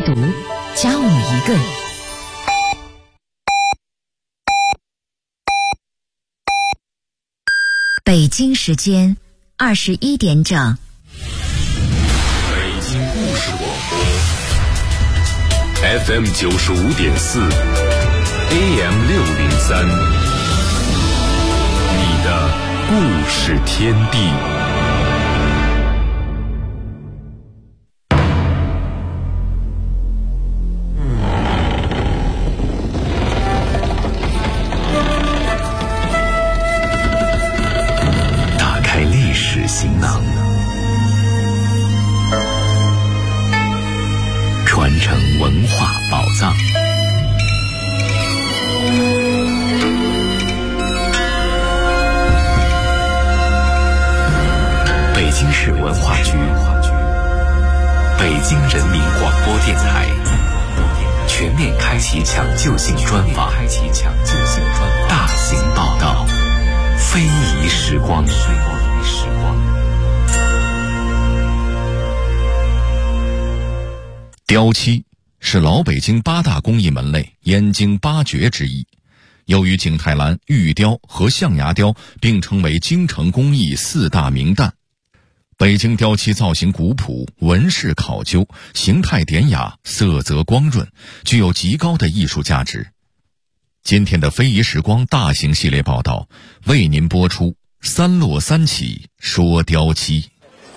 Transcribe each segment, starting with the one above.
读，教你一个。北京时间21点整。 北京故事广播 FM 95.4 AM 603，你的故事天地。打开历史行囊，传承文化宝藏。北京市文化局、北京人民广播电台全面开启抢救性专访，大型报道，非遗时光。雕漆是老北京8大工艺门类燕京8绝之一，又与景泰蓝、玉雕和象牙雕并称为京城工艺4大名旦。北京雕漆造型古朴，纹饰考究，形态典雅，色泽光润，具有极高的艺术价值。今天的非遗时光大型系列报道为您播出3落3起说雕漆。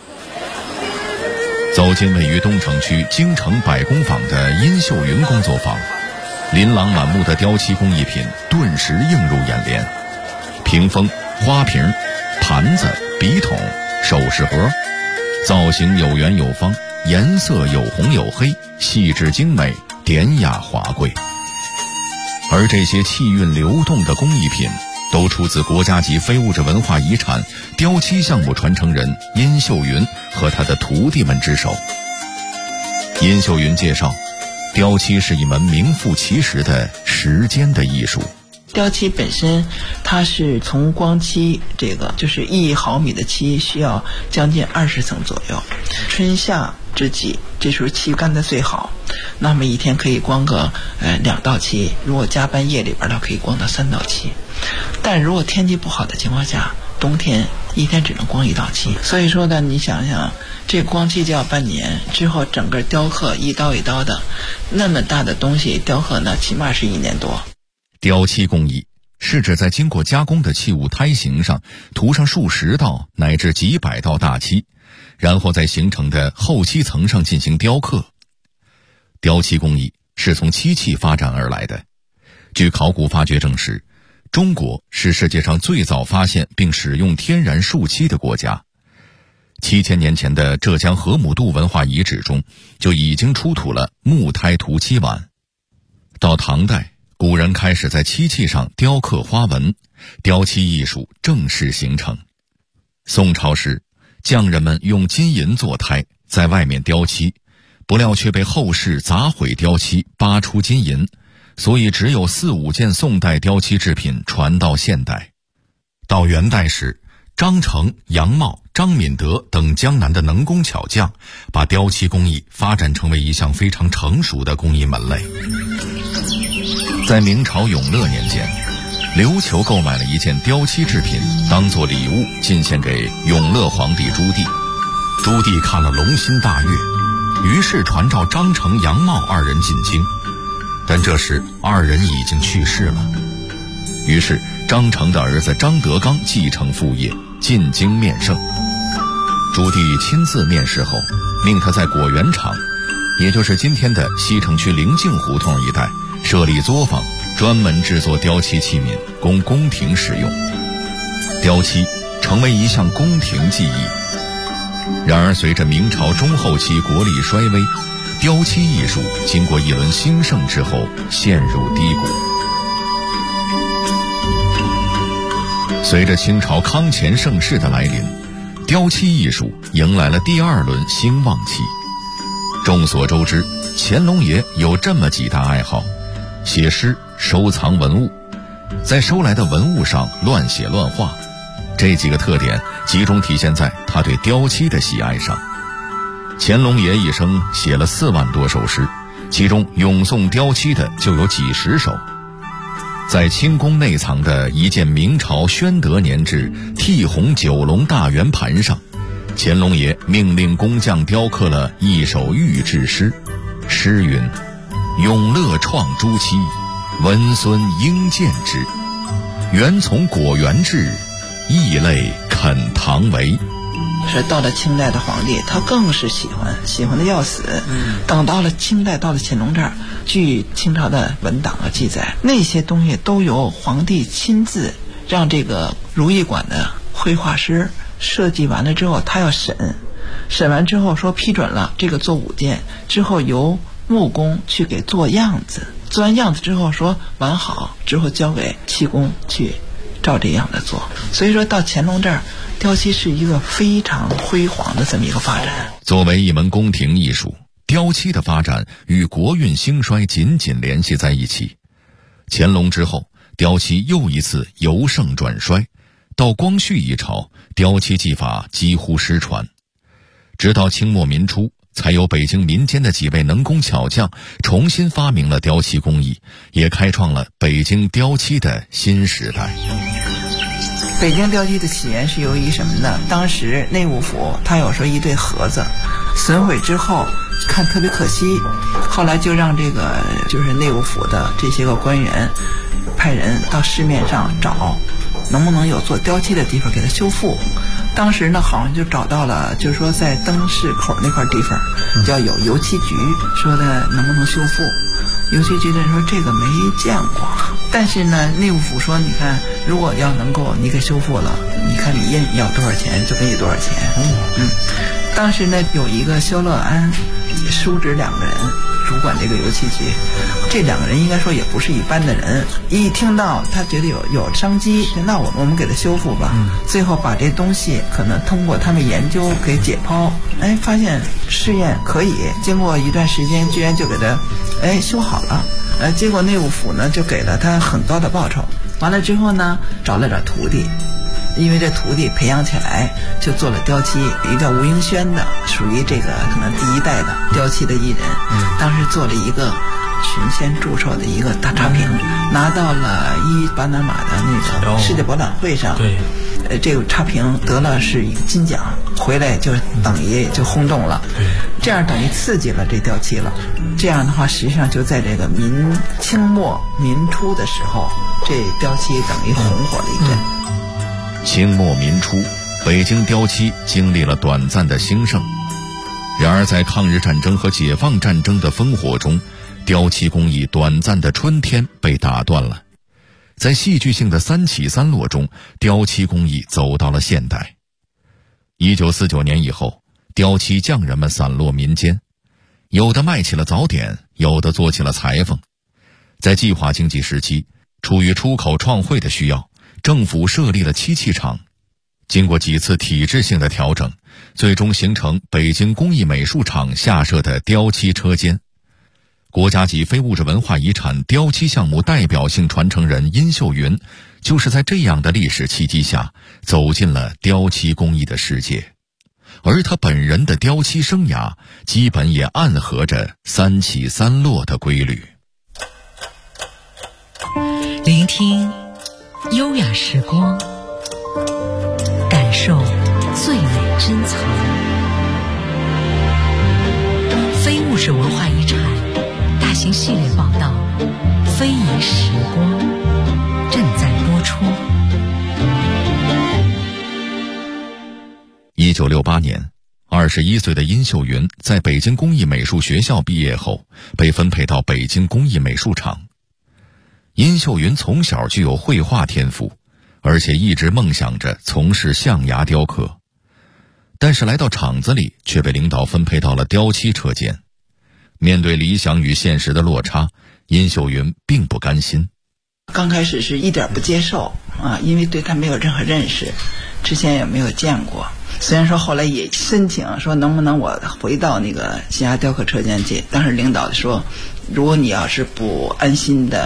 走进位于东城区京城百工坊的殷秀云工作坊，琳琅满目的雕漆工艺品顿时映入眼帘。屏风、花瓶、盘子、笔筒、首饰盒，造型有圆有方，颜色有红有黑，细致精美，典雅华贵。而这些气韵流动的工艺品都出自国家级非物质文化遗产雕漆项目传承人殷秀云和他的徒弟们之手。殷秀云介绍，雕漆是一门名副其实的时间的艺术。 雕漆本身它是从光漆，这个就是1毫米的漆需要将近20层左右。春夏之际，这时候漆干得最好，那么一天可以光个2道漆，如果加班夜里边的可以光到3道漆。但如果天气不好的情况下，冬天一天只能光1道漆。所以说呢，你想想这光漆就要半年，之后整个雕刻一刀一刀的那么大的东西雕刻呢，起码是1年多。 雕漆工艺是指在经过加工的器物胎形上涂上数十道乃至几百道大漆，然后在形成的后漆层上进行雕刻。雕漆工艺是从漆器发展而来的。据考古发掘证实，中国是世界上最早发现并使用天然树漆的国家。7000年前的浙江河姆渡文化遗址中就已经出土了木胎涂漆碗。到唐代，古人开始在漆器上雕刻花纹，雕漆艺术正式形成。宋朝时，匠人们用金银做胎，在外面雕漆，不料却被后世砸毁雕漆，扒出金银，所以只有4、5件宋代雕漆制品传到现代。到元代时，张成、杨茂、张敏德等江南的能工巧匠把雕漆工艺发展成为一项非常成熟的工艺门类。在明朝永乐年间，刘球购买了一件雕漆制品，当作礼物进献给永乐皇帝朱棣。朱棣看了龙心大悦，于是传召张成、杨茂2人进京，但这时2人已经去世了。于是张成的儿子张德刚继承父业，进京面圣。朱棣亲自面试后，命他在果园场，也就是今天的西城区灵境胡同一带设立作坊，专门制作雕漆器皿，供宫廷使用。雕漆成为一项宫廷技艺。然而随着明朝中后期国力衰微，雕漆艺术经过一轮兴盛之后陷入低谷。随着清朝康乾盛世的来临，雕漆艺术迎来了第2轮兴旺期。众所周知，乾隆爷有这么几大爱好：写诗、收藏文物，在收来的文物上乱写乱画。这几个特点集中体现在他对雕漆的喜爱上。乾隆爷一生写了4万多首诗， 其中咏颂雕漆的就有几十首。在清宫内藏的一件明朝宣德年制剔红九龙大圆盘上，乾隆爷命令工匠雕刻了一首御制诗，诗云：永乐创朱漆，文孙应见之，原从果园制，异类肯唐为。 是到了清代的皇帝，他更是喜欢的要死。等到了清代，到了乾隆这儿，据清朝的文档的记载，那些东西都由皇帝亲自让这个如意馆的绘画师设计完了之后，他要审完之后说批准了，这个做5件之后，由木工去给做样子，做完样子之后说完好之后，交给漆工去照这样的做。所以说到乾隆这儿，雕漆是一个非常辉煌的这么一个发展。 作为一门宫廷艺术，雕漆的发展与国运兴衰紧紧联系在一起。乾隆之后，雕漆又一次由盛转衰，到光绪一朝，雕漆技法几乎失传。直到清末民初，才有北京民间的几位能工巧匠重新发明了雕漆工艺，也开创了北京雕漆的新时代。 北京雕漆的起源是由于什么呢？当时内务府他有说一对盒子损毁之后看特别可惜，后来就让这个就是内务府的这些个官员派人到市面上找能不能有做雕漆的地方给它修复。当时呢好像就找到了，就是说在灯市口那块地方叫有油漆局，说的能不能修复。油漆局的人说这个没见过，但是呢内务府说你看如果要能够你给修复了，你看你印要多少钱就给你多少钱。当时呢有一个萧乐安叔侄2个人主管这个油漆局，这2个人应该说也不是一般的人，一听到他觉得有商机，那我们给他修复吧。最后把这东西可能通过他们研究给解剖，发现试验可以，经过一段时间居然就给他修好了。结果内务府呢就给了他很高的报酬。完了之后呢找了点徒弟，因为这徒弟培养起来就做了雕漆，有一个吴英轩的，属于这个可能第1代的雕漆的艺人。当时做了一个群仙祝寿的一个大茶瓶，拿到了巴拿马的那个世界博览会上。这个茶瓶得了是一个金奖，回来就等于就轰动了，这样等于刺激了这雕漆了。这样的话实际上就在这个清末民初的时候，这雕漆等于红火了一阵。 清末民初，北京雕漆经历了短暂的兴盛，然而在抗日战争和解放战争的烽火中，雕漆工艺短暂的春天被打断了。在戏剧性的3起3落中，雕漆工艺走到了现代。1949年以后，雕漆匠人们散落民间，有的卖起了早点，有的做起了裁缝。在计划经济时期，出于出口创汇的需要，政府设立了漆器厂。经过几次体制性的调整，最终形成北京工艺美术厂下设的雕漆车间。国家级非物质文化遗产雕漆项目代表性传承人殷秀云，就是在这样的历史契机下走进了雕漆工艺的世界，而他本人的雕漆生涯基本也暗合着3起3落的规律。 聆听优雅时光，感受最美珍藏。非物质文化遗产大型系列报道《非遗时光》正在播出。 1968年，21岁的殷秀云在北京工艺美术学校毕业后，被分配到北京工艺美术厂。殷秀云从小具有绘画天赋，而且一直梦想着从事象牙雕刻，但是来到厂子里却被领导分配到了雕漆车间。面对理想与现实的落差，殷秀云并不甘心。 刚开始是一点不接受因为对他没有任何认识，之前也没有见过。虽然说后来也申请说能不能我回到那个象牙雕刻车间去，但是领导说如果你要是不安心的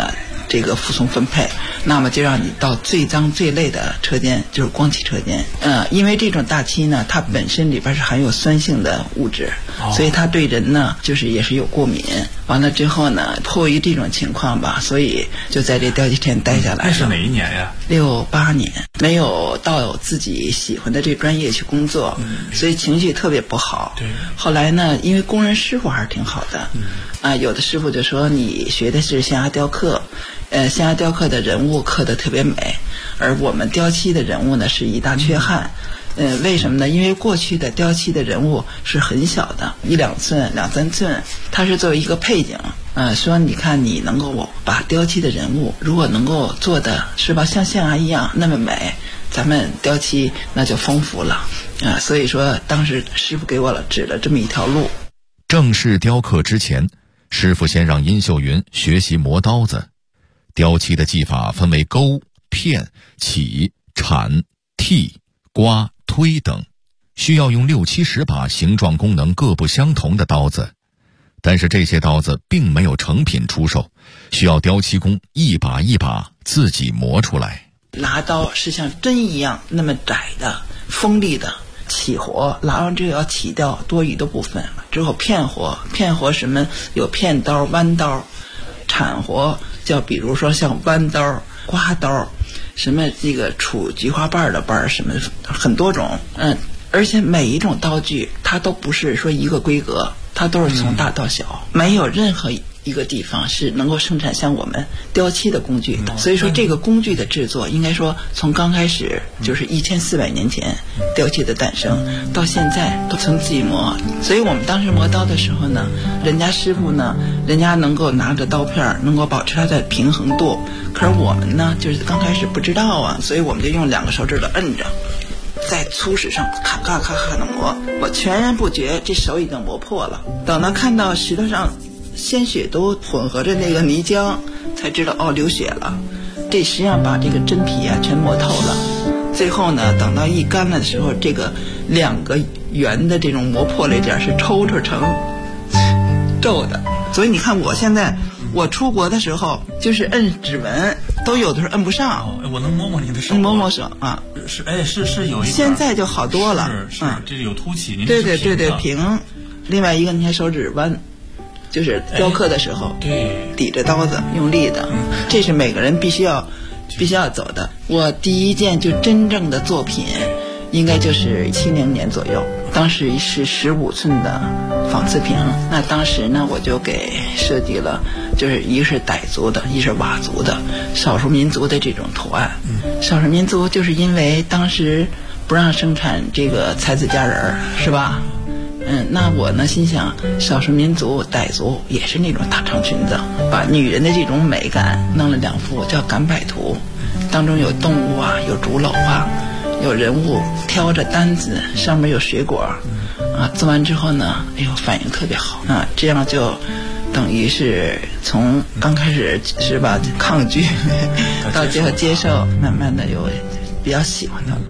这个服从分配，那么就让你到最脏最累的车间，就是光漆车间。因为这种大漆呢，它本身里边是含有酸性的物质，所以它对人呢就是也是有过敏。完了之后呢，迫于这种情况吧，所以就在这雕漆店待下来了。 那是哪一年呀 ？68年，没有到自己喜欢的这专业去工作，所以情绪特别不好。 对。 后来呢，因为工人师傅还是挺好的，有的师傅就说你学的是象牙雕刻，象牙雕刻的人物刻得特别美，而我们雕漆的人物呢是一大缺憾。为什么呢？因为过去的雕漆的人物是很小的，1-2寸、2-3寸，它是作为一个配景。说你看你能够把雕漆的人物如果能够做的是吧，像象牙一样那么美，咱们雕漆那就丰富了。所以说当时师傅给我指了这么一条路。 正式雕刻之前，师傅先让殷秀云学习磨刀子。雕漆的技法分为勾、片、起、铲、剔、刮、推等，需要用6-7-10把形状功能各不相同的刀子。但是这些刀子并没有成品出售，需要雕漆工一把一把自己磨出来。 拿刀是像针一样那么窄的锋利的，起活拿完之后要起掉多余的部分，之后片活什么有片刀、弯刀，铲活叫比如说像弯刀、刮刀，什么这个杵菊花瓣的瓣，什么很多种。而且每一种刀具它都不是说一个规格，它都是从大到小，没有任何一个地方是能够生产像我们雕漆的工具的。所以说这个工具的制作应该说从刚开始就是1400年前雕漆的诞生到现在都从自己磨。所以我们当时磨刀的时候呢，人家师傅呢，人家能够拿着刀片能够保持它的平衡度，可是我们呢就是刚开始不知道啊，所以我们就用2个手指头摁着，在粗石上咔咔咔咔的磨，我全然不觉这手已经磨破了。等到看到石头上鲜血都混合着那个泥浆，才知道流血了。这实际上把这个真皮全磨透了。最后呢，等到一干了的时候，这个2个圆的这种磨破了一点是抽成皱的。所以你看我现在我出国的时候就是摁指纹都有的时候摁不上。 我能摸摸你的手？ 摸摸手啊。 是有一点。 现在就好多了。 是这有凸起。您对平。另外一个你看手指弯，就是雕刻的时候， 对， 抵着刀子用力的，这是每个人必须要走的。我第一件就真正的作品应该就是70年左右，当时是15寸的仿瓷瓶。那当时呢我就给设计了，就是一个是傣族的，一是佤族的少数民族的这种图案。少数民族就是因为当时不让生产这个才子佳人是吧，那我呢心想少数民族傣族也是那种大长裙子，把女人的这种美感弄了2幅叫赶摆图，当中有动物啊，有竹篓啊，有人物挑着担子，上面有水果做完之后呢，反应特别好这样就等于是从刚开始是吧抗拒到最后接受，慢慢的有比较喜欢它了。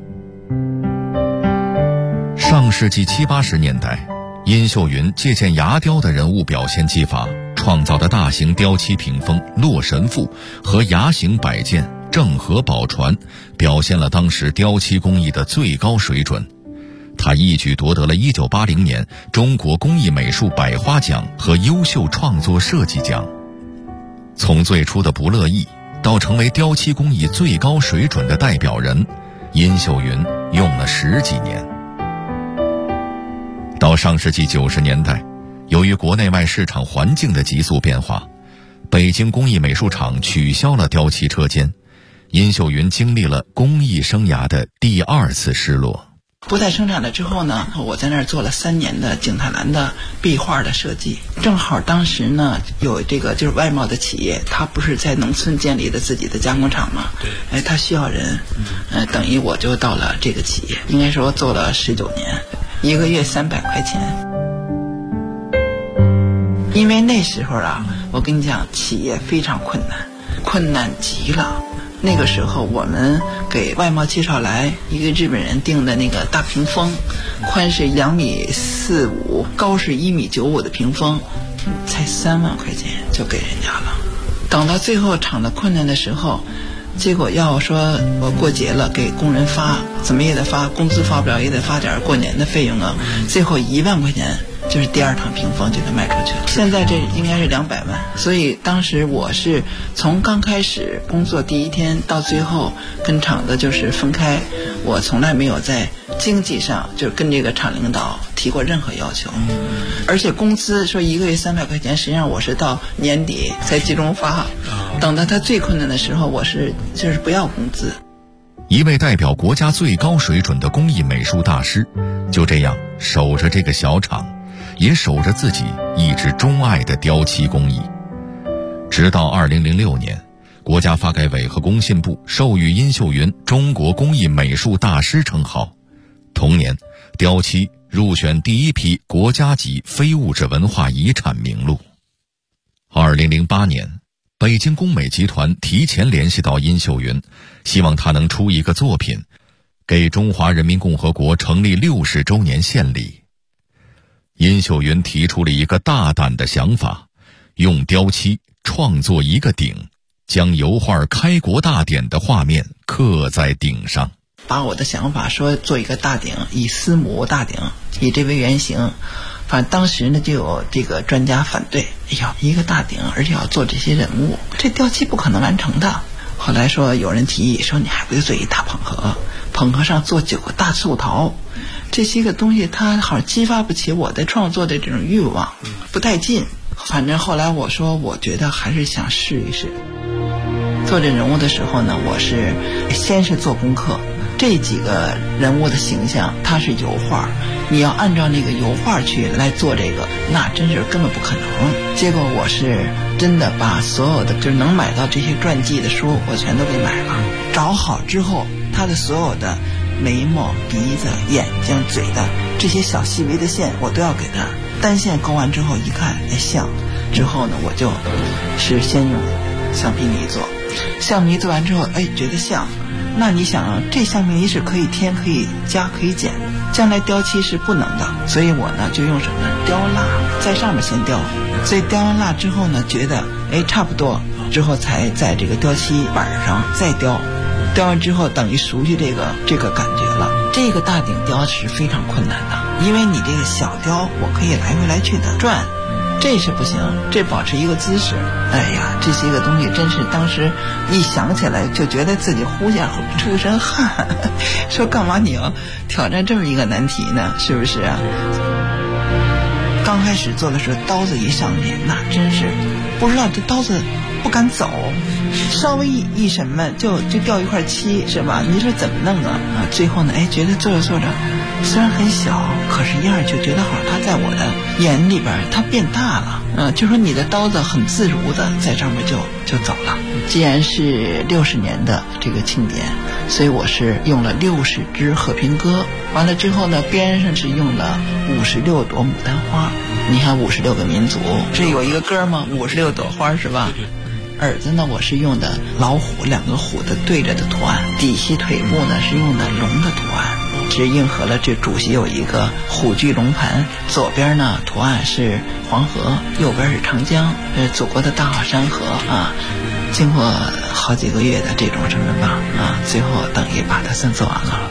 上世纪70、80年代，殷秀云借鉴牙雕的人物表现技法，创造的大型雕漆屏风《洛神赋》和牙形摆件郑和宝船，表现了当时雕漆工艺的最高水准。他一举夺得了1980年中国工艺美术百花奖和优秀创作设计奖。从最初的不乐意到成为雕漆工艺最高水准的代表人，殷秀云用了10几年。到上世纪90年代，由于国内外市场环境的急速变化，北京工艺美术厂取消了雕漆车间，殷秀云经历了工艺生涯的第2次失落。 不再生产了之后呢，我在那儿做了3年的景泰蓝的壁画的设计。正好当时呢有这个就是外贸的企业，他不是在农村建立的自己的加工厂吗？对，他需要人，等于我就到了这个企业，应该说做了19年，1个月300块钱。因为那时候我跟你讲，企业非常困难极了。那个时候我们给外贸介绍来一个日本人订的那个大屏风，宽是2.45米，高是1.95米的屏风，才3万块钱就给人家了。 等到最后厂子困难的时候，结果要说我过节了给工人发，怎么也得发，工资发不了也得发点过年的费用啊。最后1万块钱就是第2趟屏风就给卖出去了。现在这应该是200万。所以当时我是从刚开始工作第1天到最后跟厂子就是分开，我从来没有在经济上就跟这个厂领导提过任何要求，而且工资说1个月300块钱，实际上我是到年底才集中发，等到他最困难的时候，我是就是不要工资。 一位代表国家最高水准的工艺美术大师，就这样守着这个小厂，也守着自己一直钟爱的雕漆工艺。直到2006年，国家发改委和工信部授予殷秀云中国工艺美术大师称号。同年，雕漆入选第1批国家级非物质文化遗产名录。2008年，北京工美集团提前联系到殷秀云，希望她能出一个作品，给中华人民共和国成立60周年献礼。殷秀云提出了一个大胆的想法，用雕漆创作一个鼎，将油画开国大典的画面刻在鼎上。 把我的想法说做一个大鼎，以司母大鼎以这为原型，反正当时呢就有这个专家反对，哎呀，一个大鼎而且要做这些人物，这雕漆不可能完成的。后来说有人提议说，你还不如做一大捧盒，捧盒上做9个大寿桃，这些个东西它好像激发不起我的创作的这种欲望，不带劲。反正后来我说我觉得还是想试一试。做这人物的时候呢，我是先是做功课，这几个人物的形象它是油画，你要按照那个油画去来做这个，那真是根本不可能。结果我是真的把所有的就是能买到这些传记的书我全都给买了，找好之后他的所有的眉毛、鼻子、眼睛、嘴的这些小细微的线我都要给他单线勾完之后，一看哎像，之后呢我就是先用橡皮泥做，橡皮泥做完之后哎觉得像，那你想这橡皮泥是可以添可以加可以减，将来雕漆是不能的，所以我呢就用什么呢，雕蜡在上面先雕，所以雕完蜡之后呢觉得哎差不多，之后才在这个雕漆板上再雕，雕完之后等于熟悉这个感觉了。这个大鼎雕是非常困难的，因为你这个小雕我可以来回来去的转，这是不行，这保持一个姿势。哎呀，这些个东西真是当时一想起来就觉得自己呼下出一身汗，说干嘛你要挑战这么一个难题呢？是不是啊？刚开始做的时候，刀子一上去，那真是不知道这刀子不敢走，稍微一什么就掉一块漆，是吧？你说怎么弄啊？最后呢，哎，觉得做着做着，虽然很小，可是一下就觉得好像它在我的眼里边它变大了，就说你的刀子很自如的在上面就走了。既然是60年的这个庆典，所以我是用了60支和平鸽，完了之后呢，边上是用了56朵牡丹花。你看56个民族，这有一个歌吗？56朵花是吧？耳子呢，我是用的老虎2个虎的对着的图案，底下腿部呢是用的龙的图案，是应和了这主席有一个虎踞龙盘，左边呢图案是黄河，右边是长江，祖国的大好山河啊。经过好几个月的这种什么吧啊，最后等于把它算做完了。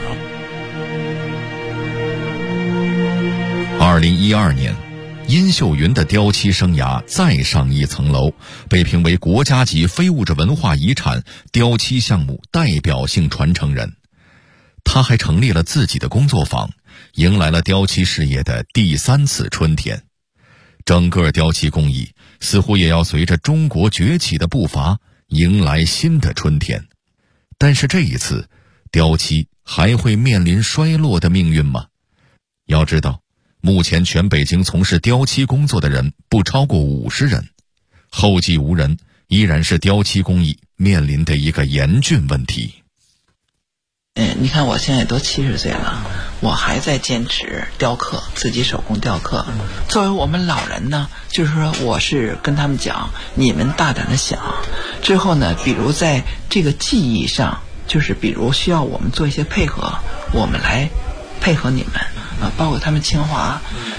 2012年，殷秀云的雕漆生涯再上一层楼，被评为国家级非物质文化遗产雕漆项目代表性传承人。他还成立了自己的工作坊，迎来了雕漆事业的第3次春天。整个雕漆工艺似乎也要随着中国崛起的步伐迎来新的春天。但是这一次，雕漆还会面临衰落的命运吗？要知道，目前全北京从事雕漆工作的人不超过50人，后继无人依然是雕漆工艺面临的一个严峻问题。 你看我现在都70岁了，我还在坚持雕刻，自己手工雕刻。作为我们老人呢，就是说我是跟他们讲，你们大胆的想，之后呢，比如在这个技艺上，就是比如需要我们做一些配合，我们来配合你们。包括他们清华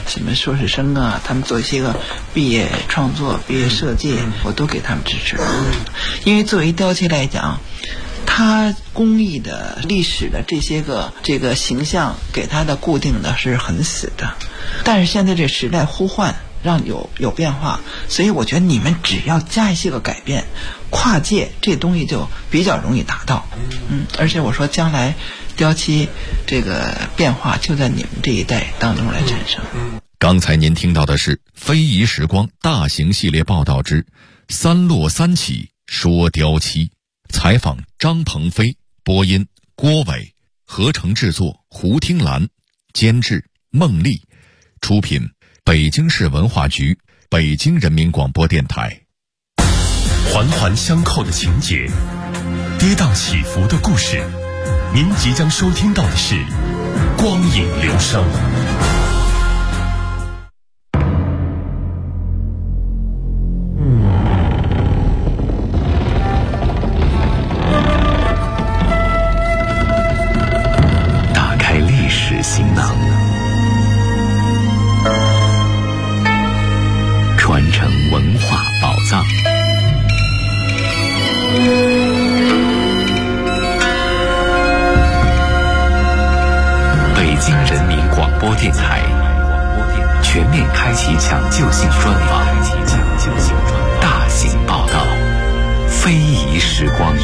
什么硕士生啊，他们做一些个毕业创作、毕业设计，我都给他们支持。因为作为雕漆来讲，它工艺的历史的这个形象给它的固定的是很死的，但是现在这时代呼唤，让有变化，所以我觉得你们只要加一些个改变，跨界这东西就比较容易达到。而且我说将来雕漆这个变化就在你们这一代当中来产生。 刚才您听到的是非遗时光大型系列报道之三落三起说雕漆，采访张鹏飞，播音郭伟，合成制作胡听兰，监制孟丽，出品北京市文化局，北京人民广播电台。 环环相扣的情节，跌宕起伏的故事，您即将收听到的是光影流声。打开历史行囊，传承文化宝藏。北京人民广播电台全面开启抢救性专访，大型报道，非遗时光。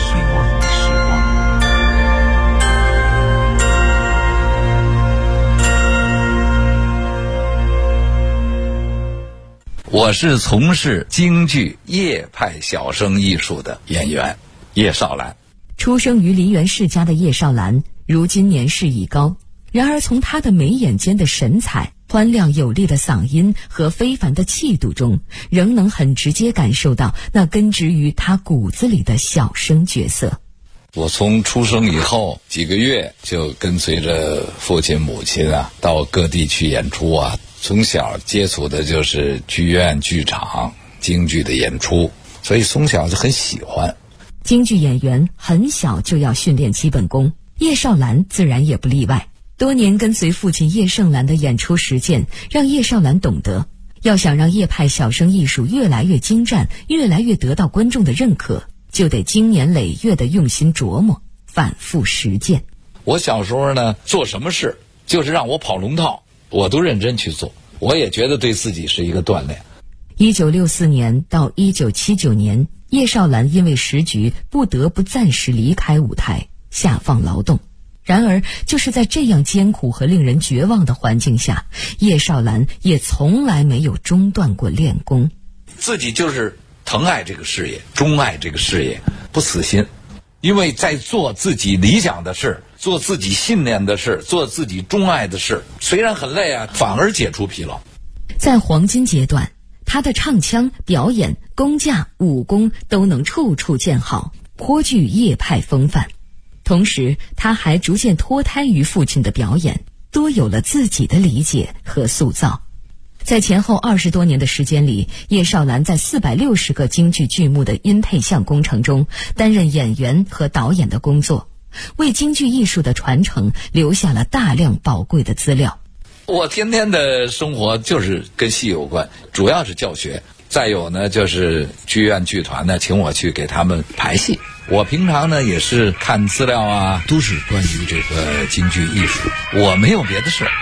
我是从事京剧叶派小生艺术的演员叶绍兰。 出生于梨园世家的叶绍兰，如今年事已高，然而从他的眉眼间的神采、宽亮有力的嗓音和非凡的气度中，仍能很直接感受到那根植于他骨子里的小生角色。 我从出生以后几个月就跟随着父亲母亲到各地去演出从小接触的就是剧院剧场京剧的演出，所以从小就很喜欢。 京剧演员很小就要训练基本功，叶绍兰自然也不例外。多年跟随父亲叶盛兰的演出实践，让叶绍兰懂得，要想让叶派小生艺术越来越精湛，越来越得到观众的认可，就得经年累月的用心琢磨，反复实践。 我小时候呢，做什么事就是让我跑龙套，我都认真去做，我也觉得对自己是一个锻炼。 1964年到1979年，叶绍兰因为时局不得不暂时离开舞台，下放劳动。然而就是在这样艰苦和令人绝望的环境下，叶绍兰也从来没有中断过练功。 自己就是疼爱这个事业，钟爱这个事业，不死心。因为在做自己理想的事，做自己信念的事，做自己钟爱的事，虽然很累反而解除疲劳。 在黄金阶段，他的唱腔、表演、功架、武功都能处处见好，颇具叶派风范。同时他还逐渐脱胎于父亲的表演，多有了自己的理解和塑造。在前后20多年的时间里，叶绍兰在460个京剧剧目的音配像工程中担任演员和导演的工作，为京剧艺术的传承留下了大量宝贵的资料。 我天天的生活就是跟戏有关，主要是教学，再有呢就是剧院剧团呢请我去给他们排戏。我平常呢也是看资料都是关于这个京剧艺术，我没有别的事。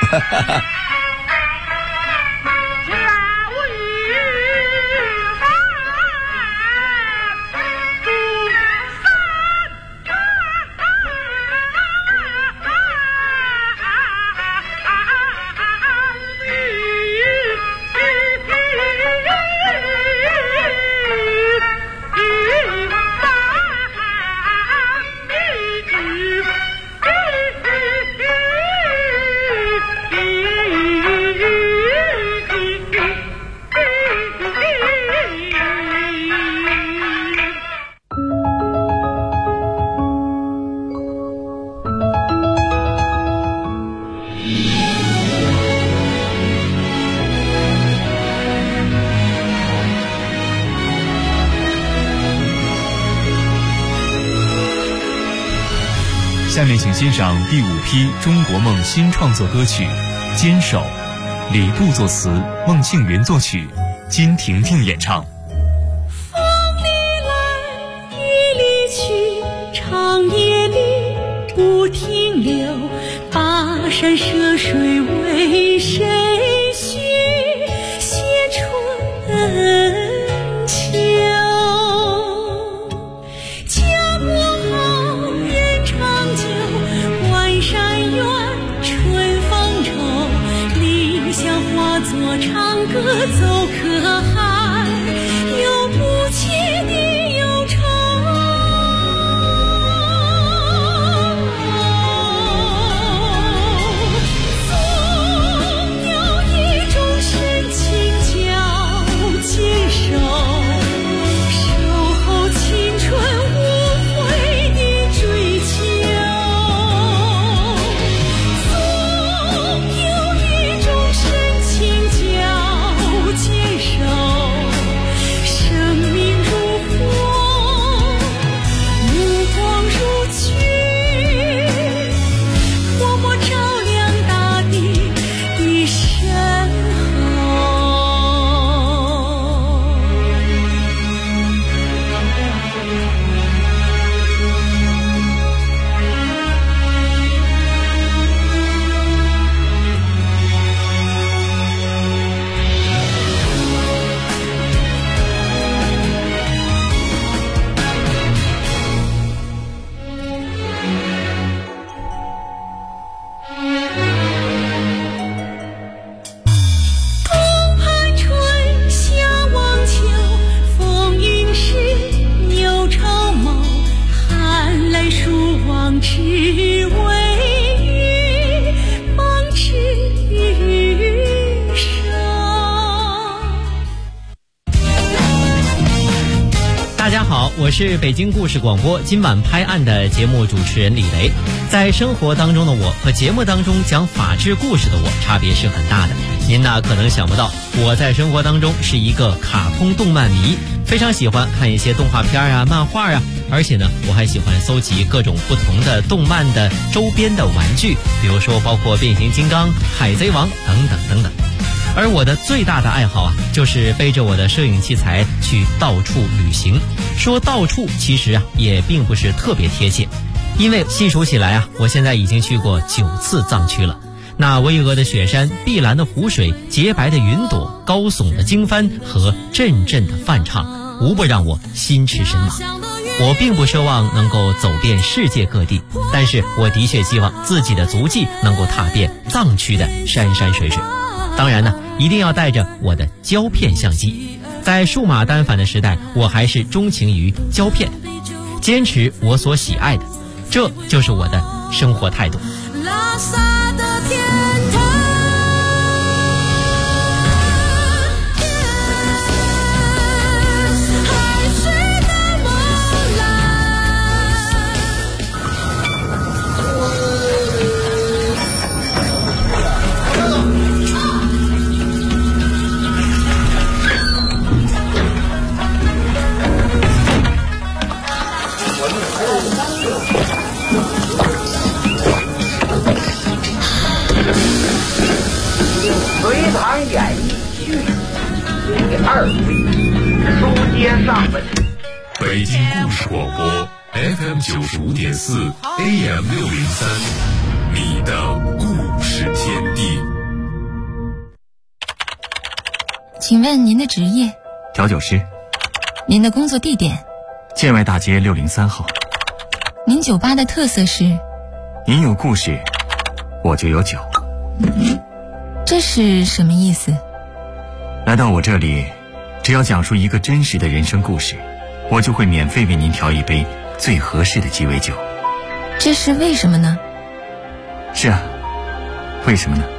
下面请欣赏第5批中国梦新创作歌曲《坚守》， 李杜作词，孟庆云作曲，金婷婷演唱。 风里来，雨里去，长夜里不停留，跋山涉水为谁许？写春秋。家国好，人长久，关山远，春风愁。理想化作长歌走可汗，有不切的忧愁。总有一种深情叫坚守，守候青春无悔的追求。总有一种深情叫坚守，生命如火，目光如炬，默默照亮大地的身后。东盘春夏望秋，风云时牛朝谋，寒来暑往只为与梦之余生。 大家好，我是北京故事广播今晚拍案的节目主持人李雷。在生活当中的我和节目当中讲法治故事的我差别是很大的。您呢可能想不到，我在生活当中是一个卡通动漫迷，非常喜欢看一些动画片啊、漫画啊，而且呢我还喜欢搜集各种不同的动漫的周边的玩具，比如说包括变形金刚、海贼王等等等等。而我的最大的爱好啊，就是背着我的摄影器材去到处旅行。说到处其实啊也并不是特别贴切，因为细数起来啊，我现在已经去过9次藏区了。那巍峨的雪山、碧蓝的湖水、洁白的云朵、高耸的经幡和阵阵的梵唱，无不让我心驰神往。我并不奢望能够走遍世界各地，但是我的确希望自己的足迹能够踏遍藏区的山山水水。当然呢，一定要带着我的胶片相机。在数码单反的时代，我还是钟情于胶片，坚持我所喜爱的，这就是我的生活态度。 拉萨的天堂，海水的梦蓝。 隋唐演义续第2回，书接上文。 北京故事广播 FM 95.4 AM 603，你的故事天地。 请问您的职业？ 调酒师。 您的工作地点？ 建外大街603号。 您酒吧的特色是？ 您有故事，我就有酒。 这是什么意思？ 来到我这里，只要讲述一个真实的人生故事，我就会免费为您调一杯最合适的鸡尾酒。 这是为什么呢？ 是啊，为什么呢？